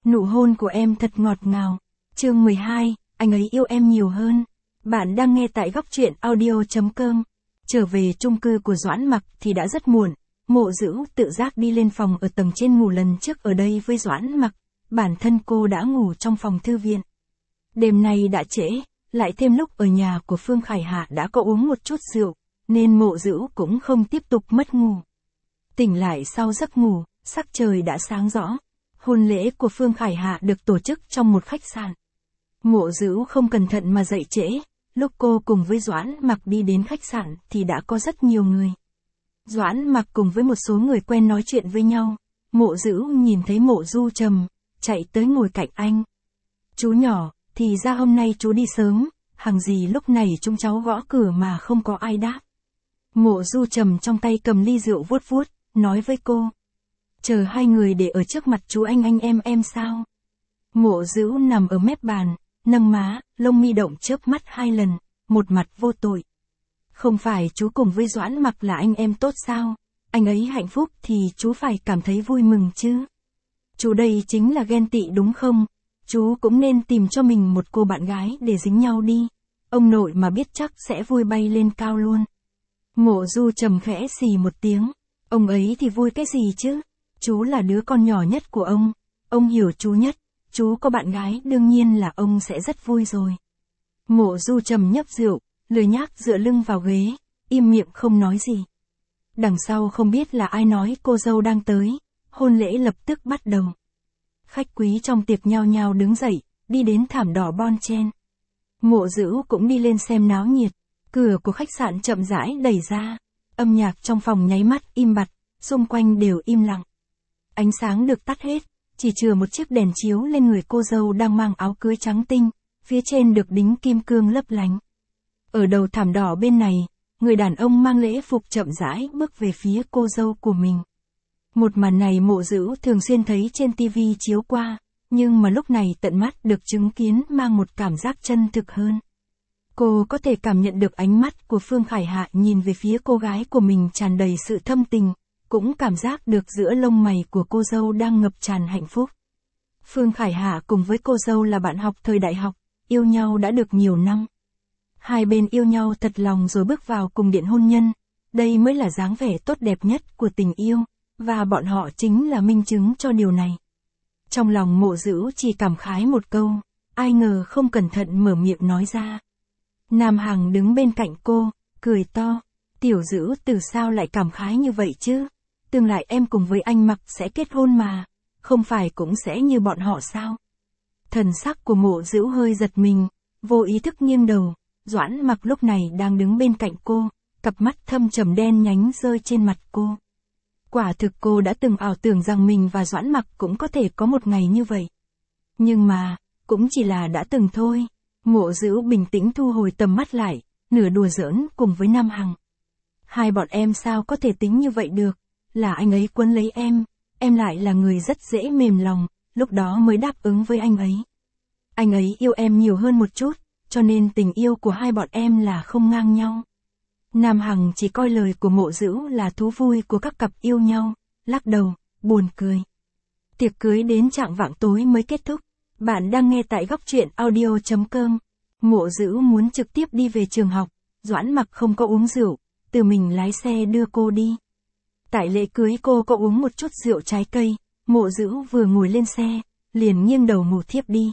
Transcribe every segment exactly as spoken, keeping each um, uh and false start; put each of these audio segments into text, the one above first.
Nụ hôn của em thật ngọt ngào. Chương mười hai, anh ấy yêu em nhiều hơn. Bạn đang nghe tại góc truyện audio chấm com. Trở về chung cư của Doãn Mặc thì đã rất muộn. Mộ Dữ tự giác đi lên phòng ở tầng trên ngủ lần trước ở đây với Doãn Mặc. Bản thân cô đã ngủ trong phòng thư viện. Đêm nay đã trễ, lại thêm lúc ở nhà của Phương Khải Hạ đã có uống một chút rượu, nên Mộ Dữ cũng không tiếp tục mất ngủ. Tỉnh lại sau giấc ngủ, sắc trời đã sáng rõ. Hôn lễ của Phương Khải Hạ được tổ chức trong một khách sạn. Mộ Dữ không cẩn thận mà dậy trễ, lúc cô cùng với Doãn Mặc đi đến khách sạn thì đã có rất nhiều người. Doãn Mặc cùng với một số người quen nói chuyện với nhau. Mộ Dữ nhìn thấy Mộ Du Trầm, chạy tới ngồi cạnh anh. Chú nhỏ, thì ra hôm nay chú đi sớm, hằng gì lúc này chúng cháu gõ cửa mà không có ai đáp. Mộ Du Trầm trong tay cầm ly rượu vuốt vuốt, nói với cô. Chờ hai người để ở trước mặt chú anh anh em em sao? Mộ Dữ nằm ở mép bàn, nâng má, lông mi động chớp mắt hai lần, một mặt vô tội. Không phải chú cùng với Doãn Mặc là anh em tốt sao? Anh ấy hạnh phúc thì chú phải cảm thấy vui mừng chứ. Chú đây chính là ghen tị đúng không? Chú cũng nên tìm cho mình một cô bạn gái để dính nhau đi. Ông nội mà biết chắc sẽ vui bay lên cao luôn. Mộ Du Trầm khẽ xì một tiếng. Ông ấy thì vui cái gì chứ? Chú là đứa con nhỏ nhất của ông. Ông hiểu chú nhất. Chú có bạn gái đương nhiên là ông sẽ rất vui rồi. Mộ Du Trầm nhấp rượu, lười nhác dựa lưng vào ghế, im miệng không nói gì. Đằng sau không biết là ai nói cô dâu đang tới. Hôn lễ lập tức bắt đầu. Khách quý trong tiệc nhao nhao đứng dậy, đi đến thảm đỏ bon chen. Mộ Dữ cũng đi lên xem náo nhiệt. Cửa của khách sạn chậm rãi đẩy ra. Âm nhạc trong phòng nháy mắt im bặt, xung quanh đều im lặng. Ánh sáng được tắt hết, chỉ chừa một chiếc đèn chiếu lên người cô dâu đang mang áo cưới trắng tinh, phía trên được đính kim cương lấp lánh. Ở đầu thảm đỏ bên này, người đàn ông mang lễ phục chậm rãi bước về phía cô dâu của mình. Một màn này Mộ Dữ thường xuyên thấy trên tivi chiếu qua, nhưng mà lúc này tận mắt được chứng kiến mang một cảm giác chân thực hơn. Cô có thể cảm nhận được ánh mắt của Phương Khải Hạ nhìn về phía cô gái của mình tràn đầy sự thâm tình, cũng cảm giác được giữa lông mày của cô dâu đang ngập tràn hạnh phúc. Phương Khải Hạ cùng với cô dâu là bạn học thời đại học, yêu nhau đã được nhiều năm. Hai bên yêu nhau thật lòng rồi bước vào cung điện hôn nhân, đây mới là dáng vẻ tốt đẹp nhất của tình yêu, và bọn họ chính là minh chứng cho điều này. Trong lòng Mộ Dữ chỉ cảm khái một câu, ai ngờ không cẩn thận mở miệng nói ra. Nam Hằng đứng bên cạnh cô, cười to, Tiểu Dữ từ sao lại cảm khái như vậy chứ? Tương lai em cùng với anh Mặc sẽ kết hôn mà, không phải cũng sẽ như bọn họ sao? Thần sắc của Mộ Dữ hơi giật mình, vô ý thức nghiêng đầu. Doãn Mặc lúc này đang đứng bên cạnh cô, cặp mắt thâm trầm đen nhánh rơi trên mặt cô. Quả thực cô đã từng ảo tưởng rằng mình và Doãn Mặc cũng có thể có một ngày như vậy. Nhưng mà, cũng chỉ là đã từng thôi. Mộ Dữ bình tĩnh thu hồi tầm mắt lại, nửa đùa giỡn cùng với Nam Hằng. Hai bọn em sao có thể tính như vậy được, là anh ấy quấn lấy em, em lại là người rất dễ mềm lòng, lúc đó mới đáp ứng với anh ấy. Anh ấy yêu em nhiều hơn một chút, cho nên tình yêu của hai bọn em là không ngang nhau. Nam Hằng chỉ coi lời của Mộ Dữ là thú vui của các cặp yêu nhau, lắc đầu, buồn cười. Tiệc cưới đến chạng vạng tối mới kết thúc. Bạn đang nghe tại góc truyện audio chấm com. Mộ Dữ muốn trực tiếp đi về trường học, Doãn Mặc không có uống rượu, tự mình lái xe đưa cô đi. Tại lễ cưới cô có uống một chút rượu trái cây, Mộ Dữ vừa ngồi lên xe, liền nghiêng đầu ngủ thiếp đi.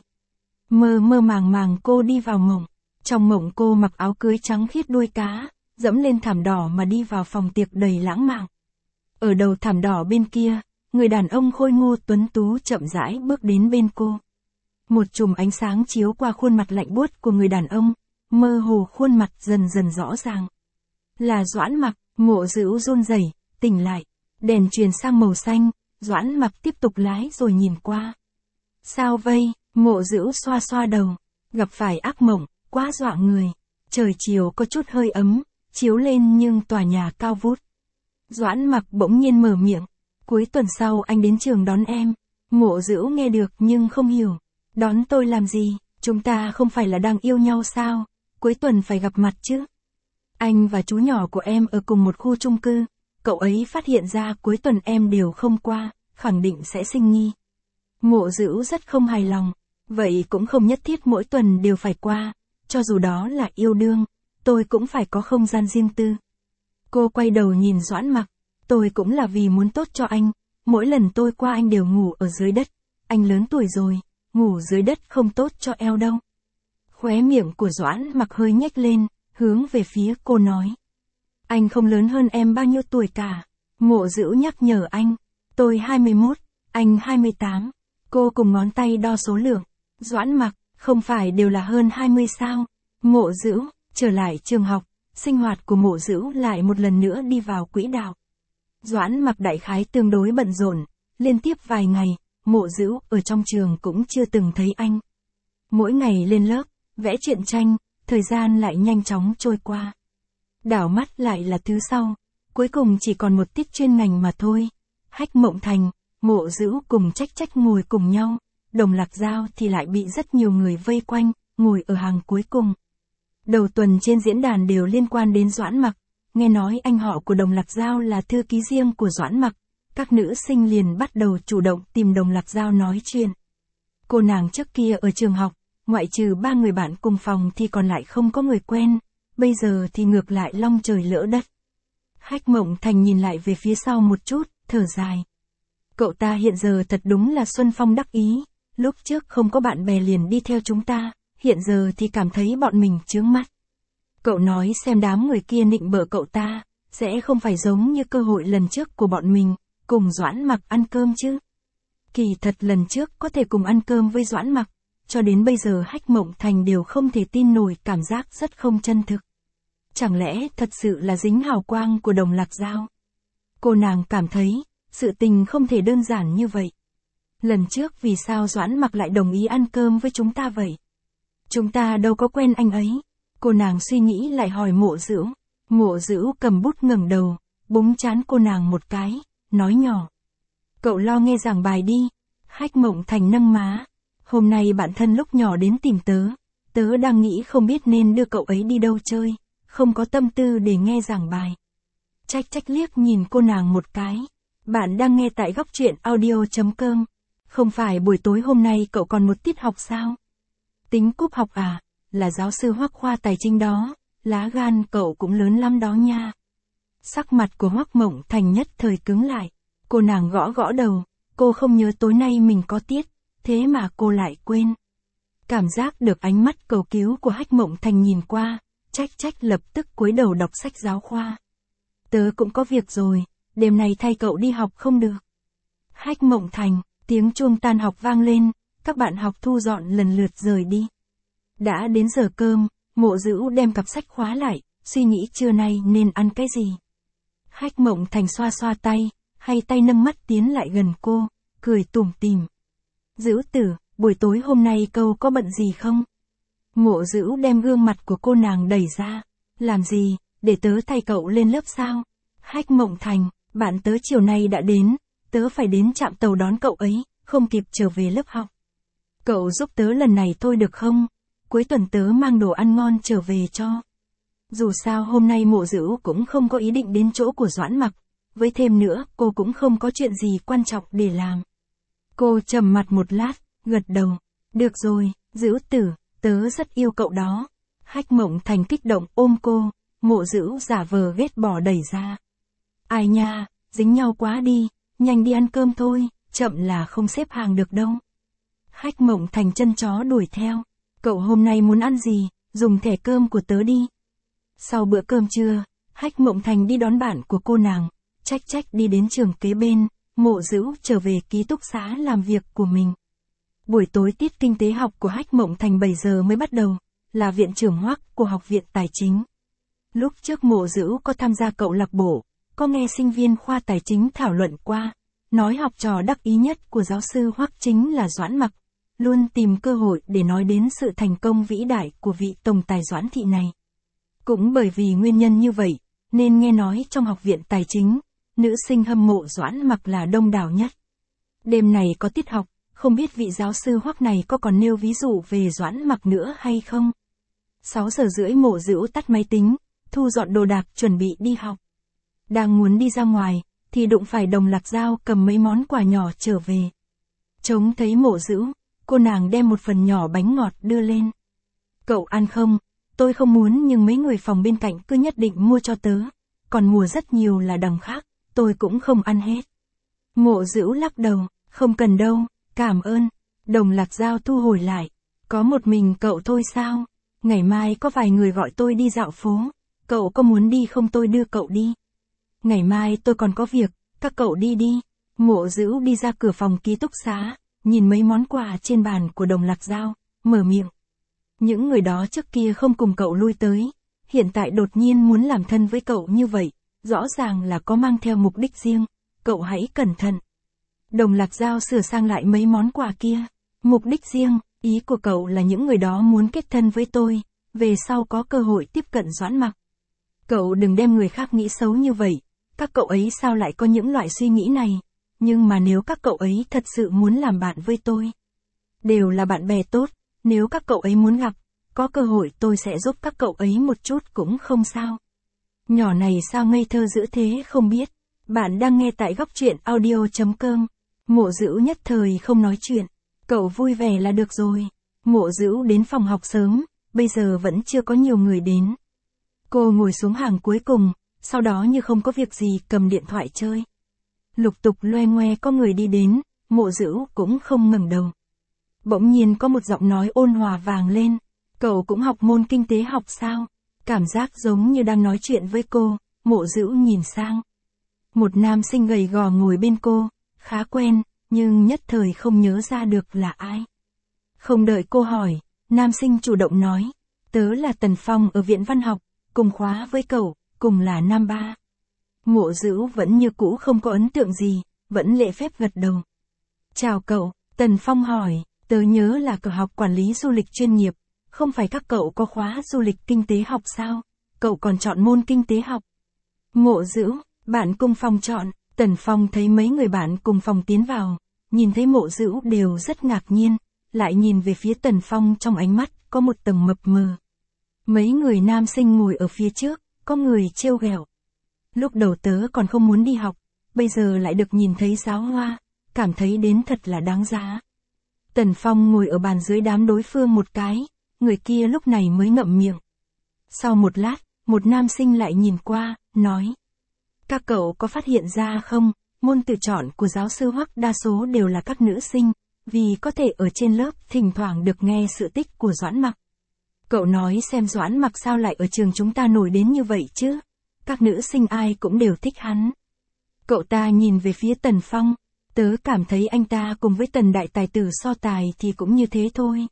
Mơ mơ màng màng cô đi vào mộng, trong mộng cô mặc áo cưới trắng khiết đuôi cá, dẫm lên thảm đỏ mà đi vào phòng tiệc đầy lãng mạn. Ở đầu thảm đỏ bên kia, người đàn ông khôi ngô tuấn tú chậm rãi bước đến bên cô. Một chùm ánh sáng chiếu qua khuôn mặt lạnh buốt của người đàn ông, mơ hồ khuôn mặt dần dần rõ ràng. Là Doãn Mặc. Mộ Dữ run rẩy, tỉnh lại, đèn truyền sang màu xanh, Doãn Mặc tiếp tục lái rồi nhìn qua. Sao vây? Mộ Dữ xoa xoa đầu, gặp phải ác mộng, quá dọa người. Trời chiều có chút hơi ấm, chiếu lên nhưng tòa nhà cao vút. Doãn Mặc bỗng nhiên mở miệng, cuối tuần sau anh đến trường đón em. Mộ Dữ nghe được nhưng không hiểu. Đón tôi làm gì, chúng ta không phải là đang yêu nhau sao, cuối tuần phải gặp mặt chứ. Anh và chú nhỏ của em ở cùng một khu chung cư, cậu ấy phát hiện ra cuối tuần em đều không qua, khẳng định sẽ sinh nghi. Mộ Dữu rất không hài lòng, vậy cũng không nhất thiết mỗi tuần đều phải qua, cho dù đó là yêu đương, tôi cũng phải có không gian riêng tư. Cô quay đầu nhìn Doãn Mặc, tôi cũng là vì muốn tốt cho anh, mỗi lần tôi qua anh đều ngủ ở dưới đất, anh lớn tuổi rồi, ngủ dưới đất không tốt cho eo đâu. Khóe miệng của Doãn Mặc hơi nhếch lên, hướng về phía cô nói. Anh không lớn hơn em bao nhiêu tuổi cả. Mộ Dữu nhắc nhở anh. Tôi hai mươi mốt, anh hai mươi tám. Cô cùng ngón tay đo số lượng. Doãn Mặc, không phải đều là hơn hai mươi sao? Mộ Dữu, trở lại trường học, sinh hoạt của Mộ Dữu lại một lần nữa đi vào quỹ đạo. Doãn Mặc đại khái tương đối bận rộn, liên tiếp vài ngày, Mộ Dữu ở trong trường cũng chưa từng thấy anh. Mỗi ngày lên lớp, vẽ truyện tranh, thời gian lại nhanh chóng trôi qua. Đảo mắt lại là thứ sau, cuối cùng chỉ còn một tiết chuyên ngành mà thôi. Hách Mộng Thành, Mộ Dữu cùng Trách Trách ngồi cùng nhau, Đồng Lạc Dao thì lại bị rất nhiều người vây quanh, ngồi ở hàng cuối cùng. Đầu tuần trên diễn đàn đều liên quan đến Doãn Mặc, nghe nói anh họ của Đồng Lạc Dao là thư ký riêng của Doãn Mặc, các nữ sinh liền bắt đầu chủ động tìm Đồng Lạc Dao nói chuyện. Cô nàng trước kia ở trường học, ngoại trừ ba người bạn cùng phòng thì còn lại không có người quen, bây giờ thì ngược lại long trời lỡ đất. Hách Mộng Thành nhìn lại về phía sau một chút, thở dài. Cậu ta hiện giờ thật đúng là xuân phong đắc ý, lúc trước không có bạn bè liền đi theo chúng ta, hiện giờ thì cảm thấy bọn mình chướng mắt. Cậu nói xem đám người kia nịnh bợ cậu ta, sẽ không phải giống như cơ hội lần trước của bọn mình, cùng Doãn Mặc ăn cơm chứ. Kỳ thật lần trước có thể cùng ăn cơm với Doãn Mặc, cho đến bây giờ Hách Mộng Thành đều không thể tin nổi, cảm giác rất không chân thực. Chẳng lẽ thật sự là dính hào quang của Đồng Lạc Dao? Cô nàng cảm thấy, sự tình không thể đơn giản như vậy. Lần trước vì sao Doãn Mặc lại đồng ý ăn cơm với chúng ta vậy? Chúng ta đâu có quen anh ấy. Cô nàng suy nghĩ lại hỏi Mộ Dữu. Mộ Dữu cầm bút ngẩng đầu, búng trán cô nàng một cái, nói nhỏ. Cậu lo nghe giảng bài đi. Hách Mộng Thành nâng má. Hôm nay bạn thân lúc nhỏ đến tìm tớ. Tớ đang nghĩ không biết nên đưa cậu ấy đi đâu chơi, không có tâm tư để nghe giảng bài. Trách Trách liếc nhìn cô nàng một cái. Bạn đang nghe tại góc truyện audio chấm com. Không phải buổi tối hôm nay cậu còn một tiết học sao? Tính cúp học à? Là giáo sư Hoắc khoa tài chính đó, lá gan cậu cũng lớn lắm đó nha. Sắc mặt của Hoắc Mộng Thành nhất thời cứng lại. Cô nàng gõ gõ đầu, cô không nhớ tối nay mình có tiết, thế mà cô lại quên. Cảm giác được ánh mắt cầu cứu của Hách Mộng Thành nhìn qua, Trách Trách lập tức cúi đầu đọc sách giáo khoa. Tớ cũng có việc rồi, đêm nay thay cậu đi học không được. Hách Mộng Thành, tiếng chuông tan học vang lên, các bạn học thu dọn lần lượt rời đi. Đã đến giờ cơm, Mộ Dữu đem cặp sách khóa lại, suy nghĩ trưa nay nên ăn cái gì. Hách Mộng Thành xoa xoa tay, hay tay nâng mắt tiến lại gần cô, cười tủm tỉm. Dữu tử, buổi tối hôm nay cậu có bận gì không? Mộ Dữu đem gương mặt của cô nàng đẩy ra. Làm gì, để tớ thay cậu lên lớp sao? Hách Mộng Thành, bạn tớ chiều nay đã đến, tớ phải đến trạm tàu đón cậu ấy, không kịp trở về lớp học. Cậu giúp tớ lần này thôi được không? Cuối tuần tớ mang đồ ăn ngon trở về cho. Dù sao hôm nay Mộ Dữu cũng không có ý định đến chỗ của Doãn Mặc, với thêm nữa cô cũng không có chuyện gì quan trọng để làm. Cô trầm mặt một lát, gật đầu. Được rồi, Dữu tử, tớ rất yêu cậu đó. Hách Mộng Thành kích động ôm cô, Mộ Dữu giả vờ ghét bỏ đẩy ra. Ai nha, dính nhau quá đi, nhanh đi ăn cơm thôi, chậm là không xếp hàng được đâu. Hách Mộng Thành chân chó đuổi theo. Cậu hôm nay muốn ăn gì, dùng thẻ cơm của tớ đi. Sau bữa cơm trưa, Hách Mộng Thành đi đón bạn của cô nàng, Trách Trách đi đến trường kế bên, Mộ Dữu trở về ký túc xá làm việc của mình. Buổi tối tiết kinh tế học của Hách Mộng Thành bảy giờ mới bắt đầu, là viện trưởng Hoắc của Học viện Tài chính. Lúc trước Mộ Dữu có tham gia câu lạc bộ, có nghe sinh viên khoa tài chính thảo luận qua, nói học trò đắc ý nhất của giáo sư Hoắc chính là Doãn Mặc, luôn tìm cơ hội để nói đến sự thành công vĩ đại của vị tổng tài Doãn thị này. Cũng bởi vì nguyên nhân như vậy, nên nghe nói trong Học viện Tài chính, nữ sinh hâm mộ Doãn Mặc là đông đảo nhất. Đêm này có tiết học, không biết vị giáo sư Hoắc này có còn nêu ví dụ về Doãn Mặc nữa hay không? sáu giờ rưỡi Mộ Dữu tắt máy tính, thu dọn đồ đạc chuẩn bị đi học. Đang muốn đi ra ngoài, thì đụng phải Đồng Lạc Dao cầm mấy món quà nhỏ trở về. Trông thấy Mộ Dữ, cô nàng đem một phần nhỏ bánh ngọt đưa lên. Cậu ăn không? Tôi không muốn nhưng mấy người phòng bên cạnh cứ nhất định mua cho tớ. Còn mua rất nhiều là đằng khác, tôi cũng không ăn hết. Mộ Dữ lắc đầu, không cần đâu, cảm ơn. Đồng Lạc Dao thu hồi lại. Có một mình cậu thôi sao? Ngày mai có vài người gọi tôi đi dạo phố. Cậu có muốn đi không, tôi đưa cậu đi. Ngày mai tôi còn có việc, các cậu đi đi. Mộ Dữ đi ra cửa phòng ký túc xá, nhìn mấy món quà trên bàn của Đồng Lạc Dao, mở miệng. Những người đó trước kia không cùng cậu lui tới, hiện tại đột nhiên muốn làm thân với cậu như vậy, rõ ràng là có mang theo mục đích riêng, cậu hãy cẩn thận. Đồng Lạc Dao sửa sang lại mấy món quà kia. Mục đích riêng, ý của cậu là những người đó muốn kết thân với tôi, về sau có cơ hội tiếp cận Doãn Mặc. Cậu đừng đem người khác nghĩ xấu như vậy, các cậu ấy sao lại có những loại suy nghĩ này, nhưng mà nếu các cậu ấy thật sự muốn làm bạn với tôi, đều là bạn bè tốt, nếu các cậu ấy muốn gặp, có cơ hội tôi sẽ giúp các cậu ấy một chút cũng không sao. Nhỏ này sao ngây thơ dữ thế không biết. Bạn đang nghe tại góc truyện audio chấm com. Mộ Dữ nhất thời không nói chuyện. Cậu vui vẻ là được rồi. Mộ Dữ đến phòng học sớm, bây giờ vẫn chưa có nhiều người đến. Cô ngồi xuống hàng cuối cùng, sau đó như không có việc gì cầm điện thoại chơi. Lục tục loe ngoe có người đi đến, Mộ Dữ cũng không ngẩng đầu. Bỗng nhiên có một giọng nói ôn hòa vang lên. Cậu cũng học môn kinh tế học sao? Cảm giác giống như đang nói chuyện với cô, Mộ Dữ nhìn sang. Một nam sinh gầy gò ngồi bên cô, khá quen, nhưng nhất thời không nhớ ra được là ai. Không đợi cô hỏi, nam sinh chủ động nói, tớ là Tần Phong ở Viện Văn học, cùng khóa với cậu, cùng là năm ba. Mộ Dữ vẫn như cũ không có ấn tượng gì, vẫn lễ phép gật đầu. Chào cậu, Tần Phong hỏi, tớ nhớ là cậu học quản lý du lịch chuyên nghiệp, không phải các cậu có khóa du lịch kinh tế học sao, cậu còn chọn môn kinh tế học. Mộ Dữ, bạn cùng phòng chọn. Tần Phong thấy mấy người bạn cùng phòng tiến vào, nhìn thấy Mộ Dữ đều rất ngạc nhiên, lại nhìn về phía Tần Phong trong ánh mắt có một tầng mập mờ. Mấy người nam sinh ngồi ở phía trước, có người trêu ghẹo. Lúc đầu tớ còn không muốn đi học, bây giờ lại được nhìn thấy giáo hoa, cảm thấy đến thật là đáng giá. Tần Phong ngồi ở bàn dưới đám đối phương một cái, người kia lúc này mới ngậm miệng. Sau một lát, một nam sinh lại nhìn qua, nói. Các cậu có phát hiện ra không, môn tự chọn của giáo sư Hoắc đa số đều là các nữ sinh, vì có thể ở trên lớp thỉnh thoảng được nghe sự tích của Doãn Mặc. Cậu nói xem Doãn Mặc sao lại ở trường chúng ta nổi đến như vậy chứ, các nữ sinh ai cũng đều thích hắn. Cậu ta nhìn về phía Tần Phong, tớ cảm thấy anh ta cùng với Tần đại tài tử so tài thì cũng như thế thôi.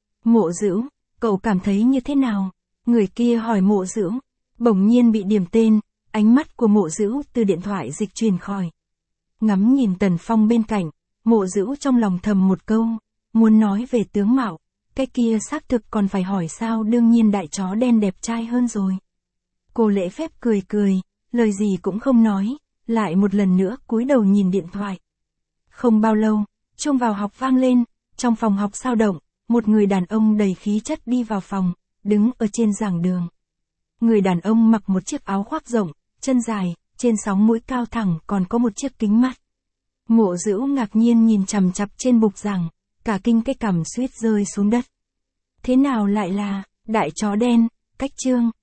Mộ Dữ, cậu cảm thấy như thế nào? Người kia hỏi Mộ Dữ, bỗng nhiên bị điểm tên. Ánh mắt của Mộ Dữ từ điện thoại dịch chuyển khỏi. Ngắm nhìn Tần Phong bên cạnh, Mộ Dữ trong lòng thầm một câu, muốn nói về tướng mạo, cái kia xác thực còn phải hỏi sao, đương nhiên đại chó đen đẹp trai hơn rồi. Cô lễ phép cười cười, lời gì cũng không nói, lại một lần nữa cúi đầu nhìn điện thoại. Không bao lâu, chuông vào học vang lên, trong phòng học sao động, một người đàn ông đầy khí chất đi vào phòng, đứng ở trên giảng đường. Người đàn ông mặc một chiếc áo khoác rộng, chân dài, trên sóng mũi cao thẳng còn có một chiếc kính mắt. Mộ Dữ ngạc nhiên nhìn chằm chằm trên bục giảng, cả kinh cái cằm suýt rơi xuống đất. Thế nào lại là đại chó đen? Cách chương